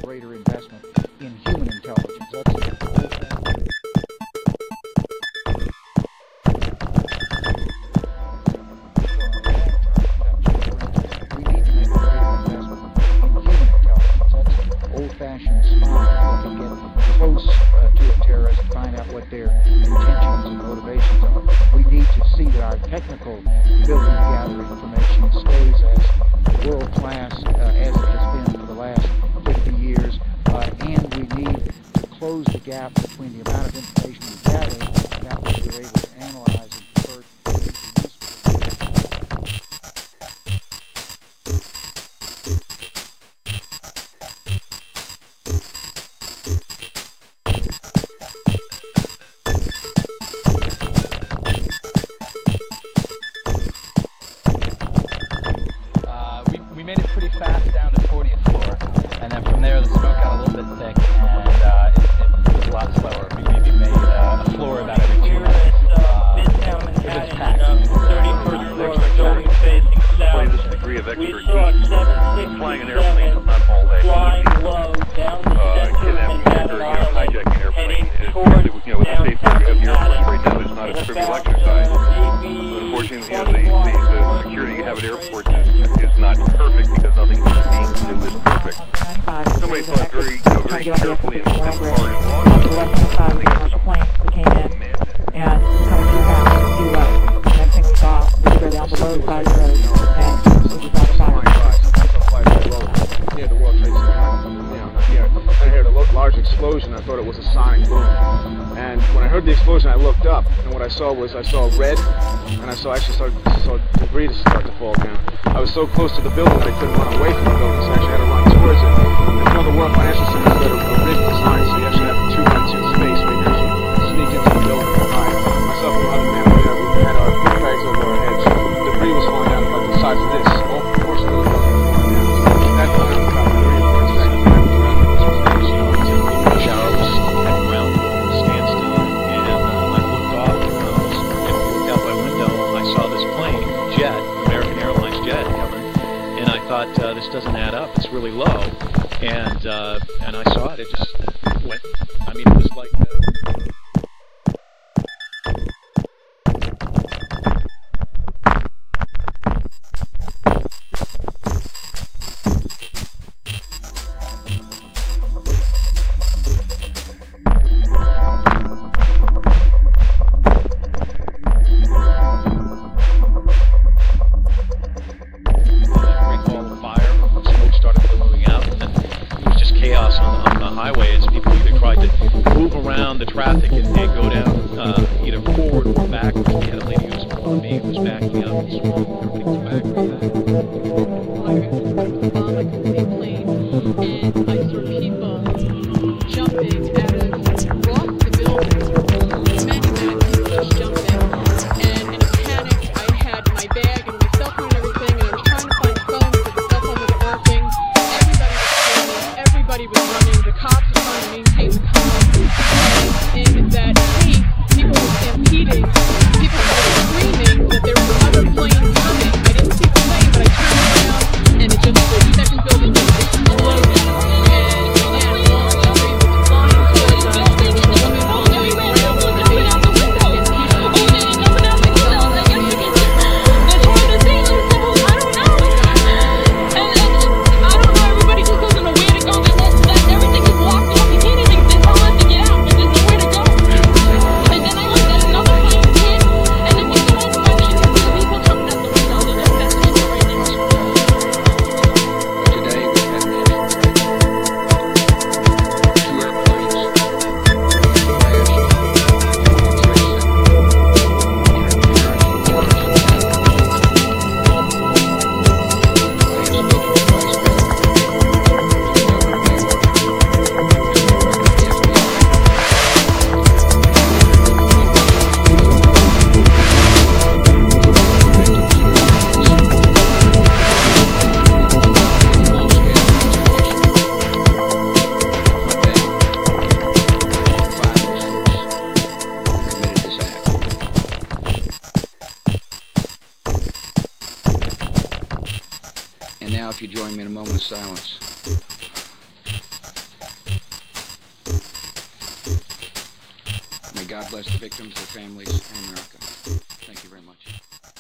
greater investment in human intelligence. That's we need to make a greater investment in human intelligence. That's old-fashioned spying that can get close to a terrorist and find out what their intentions and motivations are. We need to see that our technical ability to gather information stays as world-class as it has been for the last 50 years, and we need to close the gap between the amount of information we gather and that which we're able to analyze and convert into useful. We made it pretty fast down to 40th floor, and then from there the smoke got a little bit thick, and it was a lot slower. We maybe made a floor about every 2 minutes. Midtown Manhattan, 31st floor, building facing south. This degree of We expertise saw 767 flying an airplane is not all that flying low down the center of Manhattan Island, hijacking an airplane. heading towards With the safety of the airplanes right now, it's not a trivial exercise. Unfortunately, the security you have at airports is not perfect because nothing being to do is perfect. Somebody thought very carefully and hard and long. On the left-hand side, we had a plane that came in and coming too fast to due west. Next thing we saw, we go down below the side of the road and we just got a fire. Near the World Trade Center. I heard a large explosion. I thought it was a sonic boom. And when I heard the explosion, I looked up, and what I saw was red, and I saw debris start to fall down. I was so close to the building that I couldn't run away from the building, so I actually had to run towards it. And the World Financial Center has got a rig design, so you actually have 2 minutes in space where you actually sneak into the building and hide. Myself and another man we had our book bags over our heads. Debris was falling down about the size of this. All portions of the building were falling down. That time, this doesn't add up. It's really low, and I saw it. It just went. I mean, it was like. Highway as people either tried to move around the traffic and go down either forward or backwards. We had a lady who was following me who was backing up. Everything was back like that. On a complete plane, and I saw people jumping out of off the building. Many people just jumping, and in a panic, I had my bag and my cell phone and everything, and I was trying to find the phone because the cell phone wasn't working. Everybody was running. The cops were trying to maintain the calm. In that case, people were stampeding. People were screaming that there was another plane coming. I didn't see the plane, but I turned around, and it just, the second building just exploded. And again, along the street was flying towards us. There was a woman on the way through with a baby and people And now if you join me in a moment of silence. God bless the victims, their families, and America. Thank you very much.